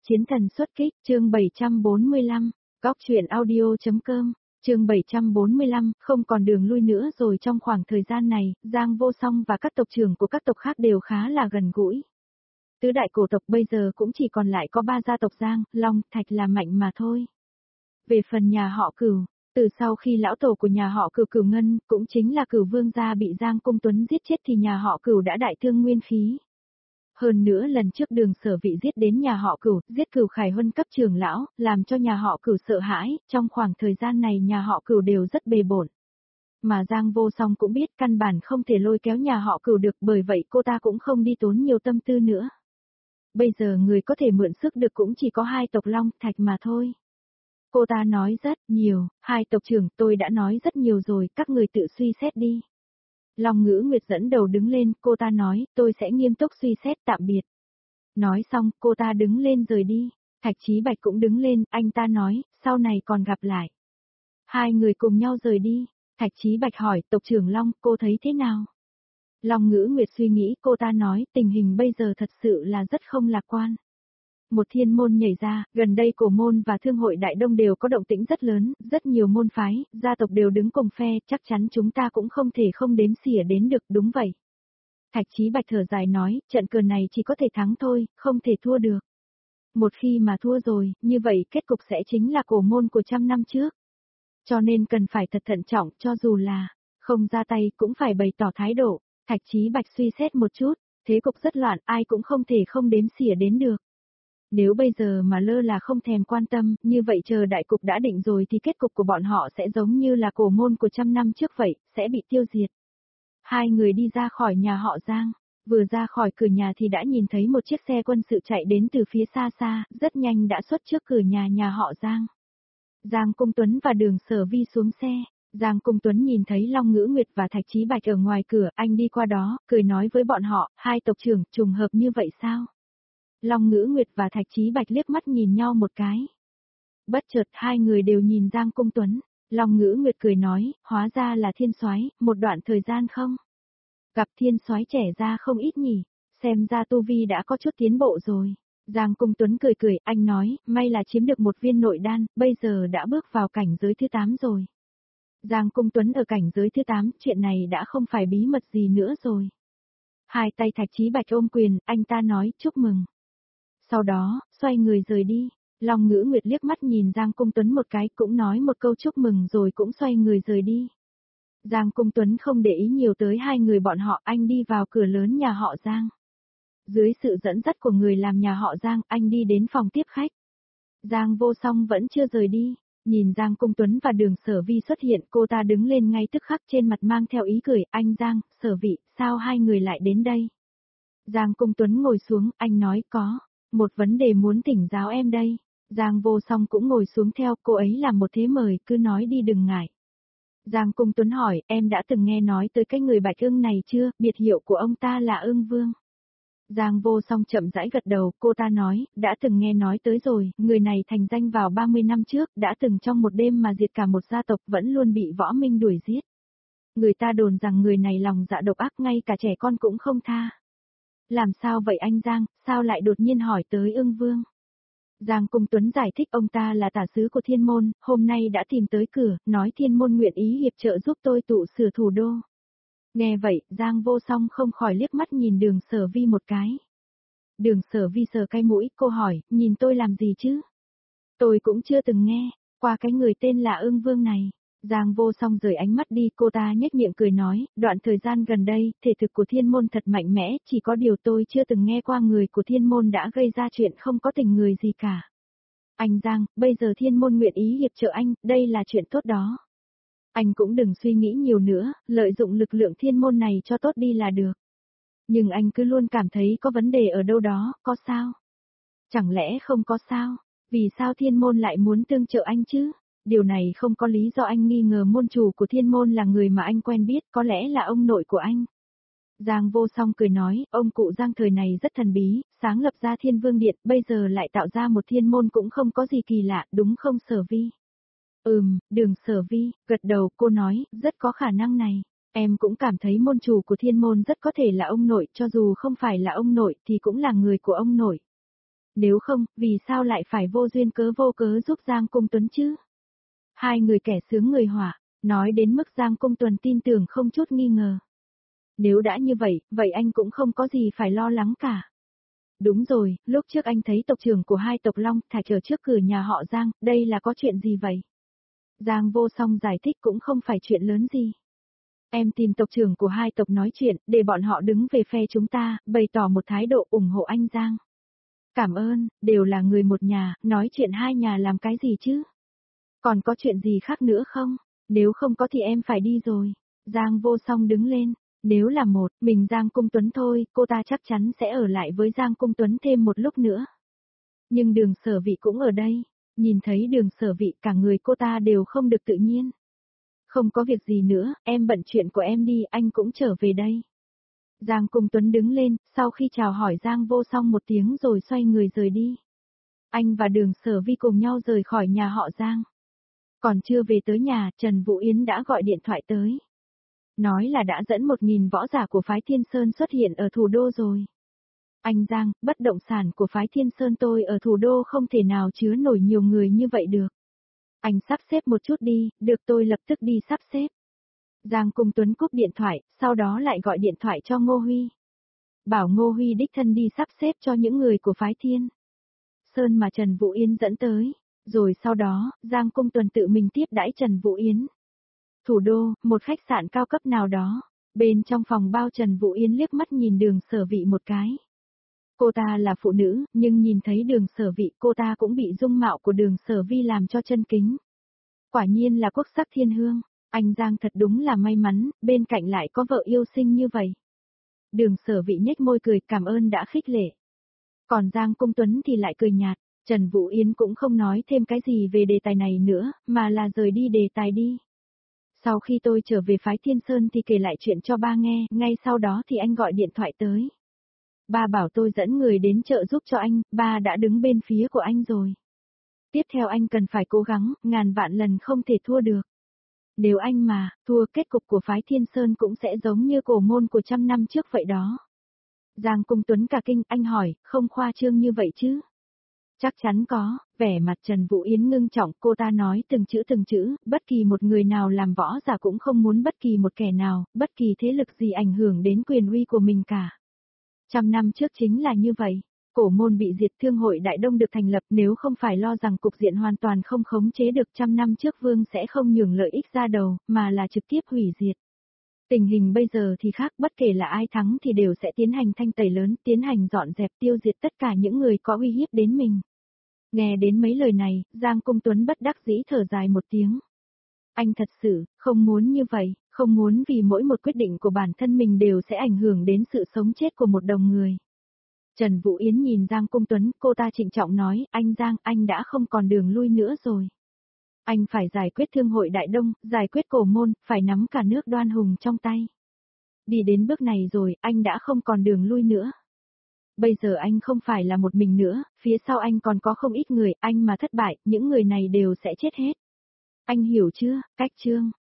Chiến thần xuất kích, chương 745, Góc truyện audio.com, chương 745, không còn đường lui nữa rồi. Trong khoảng thời gian này, Giang Vô Song và các tộc trưởng của các tộc khác đều khá là gần gũi. Tứ đại cổ tộc bây giờ cũng chỉ còn lại có 3 gia tộc Giang, Long, Thạch là Mạnh mà thôi. Về phần nhà họ Cửu, từ sau khi lão tổ của nhà họ Cửu Cửu Ngân, cũng chính là Cửu Vương gia bị Giang Cung Tuấn giết chết thì nhà họ Cửu đã đại thương nguyên khí. Hơn nữa lần trước Đường Sở Vị giết đến nhà họ Cửu, giết Cửu Khải Huân cấp trưởng lão, làm cho nhà họ Cửu sợ hãi, trong khoảng thời gian này nhà họ Cửu đều rất bề bộn. Mà Giang Vô Song cũng biết căn bản không thể lôi kéo nhà họ Cửu được, bởi vậy cô ta cũng không đi tốn nhiều tâm tư nữa. Bây giờ người có thể mượn sức được cũng chỉ có 2 tộc Long, Thạch mà thôi. Cô ta nói rất nhiều, 2 tộc trưởng, tôi đã nói rất nhiều rồi, các người tự suy xét đi. Long Ngữ Nguyệt dẫn đầu đứng lên, cô ta nói, tôi sẽ nghiêm túc suy xét, tạm biệt. Nói xong, cô ta đứng lên rời đi. Thạch Chí Bạch cũng đứng lên, anh ta nói, sau này còn gặp lại. 2 người cùng nhau rời đi. Thạch Chí Bạch hỏi, tộc trưởng Long, cô thấy thế nào? Long Ngữ Nguyệt suy nghĩ, cô ta nói, tình hình bây giờ thật sự là rất không lạc quan. Một thiên môn nhảy ra, gần đây cổ môn và thương hội Đại Đông đều có động tĩnh rất lớn, rất nhiều môn phái, gia tộc đều đứng cùng phe, chắc chắn chúng ta cũng không thể không đếm xỉa đến được, đúng vậy. Thạch Chí Bạch thở dài nói, trận cờ này chỉ có thể thắng thôi, không thể thua được. Một khi mà thua rồi, như vậy kết cục sẽ chính là cổ môn của 100 năm trước. Cho nên cần phải thật thận trọng, cho dù là không ra tay cũng phải bày tỏ thái độ. Thạch Chí Bạch suy xét một chút, thế cục rất loạn, ai cũng không thể không đếm xỉa đến được. Nếu bây giờ mà lơ là không thèm quan tâm, như vậy chờ đại cục đã định rồi thì kết cục của bọn họ sẽ giống như là cổ môn của 100 năm trước vậy, sẽ bị tiêu diệt. 2 người đi ra khỏi nhà họ Giang, vừa ra khỏi cửa nhà thì đã nhìn thấy một chiếc xe quân sự chạy đến từ phía xa xa, rất nhanh đã xuất trước cửa nhà họ Giang. Giang Cung Tuấn và Đường Sở Vi xuống xe. Giang Cung Tuấn nhìn thấy Long Ngữ Nguyệt và Thạch Chí Bạch ở ngoài cửa, anh đi qua đó, cười nói với bọn họ, 2 tộc trưởng, trùng hợp như vậy sao? Long Ngữ Nguyệt và Thạch Chí Bạch liếc mắt nhìn nhau một cái. Bất chợt 2 người đều nhìn Giang Cung Tuấn. Long Ngữ Nguyệt cười nói, hóa ra là Thiên Soái, một đoạn thời gian không? Gặp Thiên Soái trẻ ra không ít nhỉ, xem ra tu vi đã có chút tiến bộ rồi. Giang Cung Tuấn cười cười, anh nói, may là chiếm được một viên nội đan, bây giờ đã bước vào cảnh giới thứ 8 rồi. Giang Cung Tuấn ở cảnh giới thứ 8, chuyện này đã không phải bí mật gì nữa rồi. 2 tay Thạch Chí Bạch ôm quyền, anh ta nói, chúc mừng. Sau đó, xoay người rời đi. Long Ngữ Nguyệt liếc mắt nhìn Giang Cung Tuấn một cái, cũng nói một câu chúc mừng rồi cũng xoay người rời đi. Giang Cung Tuấn không để ý nhiều tới 2 người bọn họ, anh đi vào cửa lớn nhà họ Giang. Dưới sự dẫn dắt của người làm nhà họ Giang, anh đi đến phòng tiếp khách. Giang Vô Song vẫn chưa rời đi, nhìn Giang Cung Tuấn và Đường Sở Vi xuất hiện, cô ta đứng lên ngay tức khắc, trên mặt mang theo ý cười, anh Giang, Sở Vị, sao 2 người lại đến đây? Giang Cung Tuấn ngồi xuống, anh nói, có một vấn đề muốn thỉnh giáo em đây. Giang Vô Song cũng ngồi xuống theo, cô ấy làm một thế mời, cứ nói đi đừng ngại. Giang Cung Tuấn hỏi, em đã từng nghe nói tới cái người Bạch Ưng này chưa, biệt hiệu của ông ta là Ưng Vương. Giang Vô Song chậm rãi gật đầu, cô ta nói, đã từng nghe nói tới rồi, người này thành danh vào 30 năm trước, đã từng trong một đêm mà diệt cả một gia tộc, vẫn luôn bị võ minh đuổi giết. Người ta đồn rằng người này lòng dạ độc ác, ngay cả trẻ con cũng không tha. Làm sao vậy anh Giang, sao lại đột nhiên hỏi tới Ưng Vương? Giang Cung Tuấn giải thích, ông ta là tả sứ của Thiên Môn, hôm nay đã tìm tới cửa, nói Thiên Môn nguyện ý hiệp trợ giúp tôi tụ sửa thủ đô. Nghe vậy, Giang Vô Song không khỏi liếc mắt nhìn Đường Sở Vi một cái. Đường Sở Vi sờ cái mũi, cô hỏi, nhìn tôi làm gì chứ? Tôi cũng chưa từng nghe qua cái người tên là Ưng Vương này. Giang Vô Song rời ánh mắt đi, cô ta nhếch miệng cười nói, đoạn thời gian gần đây, thể thực của Thiên Môn thật mạnh mẽ, chỉ có điều tôi chưa từng nghe qua người của Thiên Môn đã gây ra chuyện không có tình người gì cả. Anh Giang, bây giờ Thiên Môn nguyện ý hiệp trợ anh, đây là chuyện tốt đó. Anh cũng đừng suy nghĩ nhiều nữa, lợi dụng lực lượng Thiên Môn này cho tốt đi là được. Nhưng anh cứ luôn cảm thấy có vấn đề ở đâu đó, có sao? Chẳng lẽ không có sao? Vì sao Thiên Môn lại muốn tương trợ anh chứ? Điều này không có lý do, anh nghi ngờ môn chủ của Thiên Môn là người mà anh quen biết, có lẽ là ông nội của anh. Giang Vô Song cười nói, ông cụ Giang thời này rất thần bí, sáng lập ra Thiên Vương Điện, bây giờ lại tạo ra một Thiên Môn cũng không có gì kỳ lạ, đúng không Sở Vi? Đường Sở Vi, gật đầu, cô nói, rất có khả năng này. Em cũng cảm thấy môn chủ của Thiên Môn rất có thể là ông nội, cho dù không phải là ông nội thì cũng là người của ông nội. Nếu không, vì sao lại phải vô duyên cớ vô cớ giúp Giang Cung Tuấn chứ? Hai người kẻ sướng người họa, nói đến mức Giang Cung Tuấn tin tưởng không chút nghi ngờ. Nếu đã như vậy, vậy anh cũng không có gì phải lo lắng cả. Đúng rồi, lúc trước anh thấy tộc trưởng của hai tộc Long Thạch ở trước cửa nhà họ Giang, đây là có chuyện gì vậy? Giang Vô Song giải thích cũng không phải chuyện lớn gì. Em tìm tộc trưởng của hai tộc nói chuyện, để bọn họ đứng về phe chúng ta, bày tỏ một thái độ ủng hộ anh Giang. Cảm ơn, đều là người một nhà, nói chuyện hai nhà làm cái gì chứ? Còn có chuyện gì khác nữa không? Nếu không có thì em phải đi rồi. Giang Vô Song đứng lên. Nếu là mình Giang Cung Tuấn thôi, cô ta chắc chắn sẽ ở lại với Giang Cung Tuấn thêm một lúc nữa. Nhưng Đường Sở Vị cũng ở đây. Nhìn thấy Đường Sở Vị cả người cô ta đều không được tự nhiên. Không có việc gì nữa, em bận chuyện của em đi, anh cũng trở về đây. Giang Cung Tuấn đứng lên, sau khi chào hỏi Giang Vô Song một tiếng rồi xoay người rời đi. Anh và Đường Sở Vi cùng nhau rời khỏi nhà họ Giang. Còn chưa về tới nhà, Trần Vũ Yến đã gọi điện thoại tới. Nói là đã dẫn 1.000 võ giả của phái Thiên Sơn xuất hiện ở thủ đô rồi. Anh Giang, bất động sản của phái Thiên Sơn tôi ở thủ đô không thể nào chứa nổi nhiều người như vậy được. Anh sắp xếp một chút đi, được tôi lập tức đi sắp xếp. Giang Cung Tuấn cúp điện thoại, sau đó lại gọi điện thoại cho Ngô Huy. Bảo Ngô Huy đích thân đi sắp xếp cho những người của phái Thiên Sơn mà Trần Vũ Yến dẫn tới. Rồi sau đó, Giang Cung Tuấn tự mình tiếp đãi Trần Vũ Yến. Thủ đô, một khách sạn cao cấp nào đó. Bên trong phòng bao Trần Vũ Yến liếc mắt nhìn Đường Sở Vị một cái. Cô ta là phụ nữ, nhưng nhìn thấy Đường Sở Vị cô ta cũng bị dung mạo của Đường Sở Vi làm cho chân kính. Quả nhiên là quốc sắc thiên hương, anh Giang thật đúng là may mắn, bên cạnh lại có vợ yêu xinh như vậy. Đường Sở Vị nhếch môi cười cảm ơn đã khích lệ. Còn Giang Cung Tuấn thì lại cười nhạt, Trần Vũ Yến cũng không nói thêm cái gì về đề tài này nữa, mà là rời đi đề tài đi. Sau khi tôi trở về phái Thiên Sơn thì kể lại chuyện cho ba nghe, ngay sau đó thì anh gọi điện thoại tới. Ba bảo tôi dẫn người đến trợ giúp cho anh, ba đã đứng bên phía của anh rồi. Tiếp theo anh cần phải cố gắng, ngàn vạn lần không thể thua được. Nếu anh mà, thua kết cục của phái Thiên Sơn cũng sẽ giống như cổ môn của 100 năm trước vậy đó. Giang Cung Tuấn cả kinh, anh hỏi, không khoa trương như vậy chứ? Chắc chắn có, vẻ mặt Trần Vũ Yến ngưng trọng, cô ta nói từng chữ, bất kỳ một người nào làm võ giả cũng không muốn bất kỳ một kẻ nào, bất kỳ thế lực gì ảnh hưởng đến quyền uy của mình cả. 100 năm trước chính là như vậy. Cổ môn bị diệt, thương hội Đại Đông được thành lập, nếu không phải lo rằng cục diện hoàn toàn không khống chế được 100 năm trước Vương sẽ không nhường lợi ích ra đầu, mà là trực tiếp hủy diệt. Tình hình bây giờ thì khác, bất kể là ai thắng thì đều sẽ tiến hành thanh tẩy lớn, tiến hành dọn dẹp tiêu diệt tất cả những người có uy hiếp đến mình. Nghe đến mấy lời này, Giang Cung Tuấn bất đắc dĩ thở dài một tiếng. Anh thật sự, không muốn như vậy, không muốn vì mỗi một quyết định của bản thân mình đều sẽ ảnh hưởng đến sự sống chết của một đồng người. Trần Vũ Yến nhìn Giang Cung Tuấn, cô ta trịnh trọng nói, anh Giang, anh đã không còn đường lui nữa rồi. Anh phải giải quyết thương hội Đại Đông, giải quyết cổ môn, phải nắm cả nước Đoan Hùng trong tay. Đi đến bước này rồi, anh đã không còn đường lui nữa. Bây giờ anh không phải là một mình nữa, phía sau anh còn có không ít người, anh mà thất bại, những người này đều sẽ chết hết. Anh hiểu chưa, cách chương.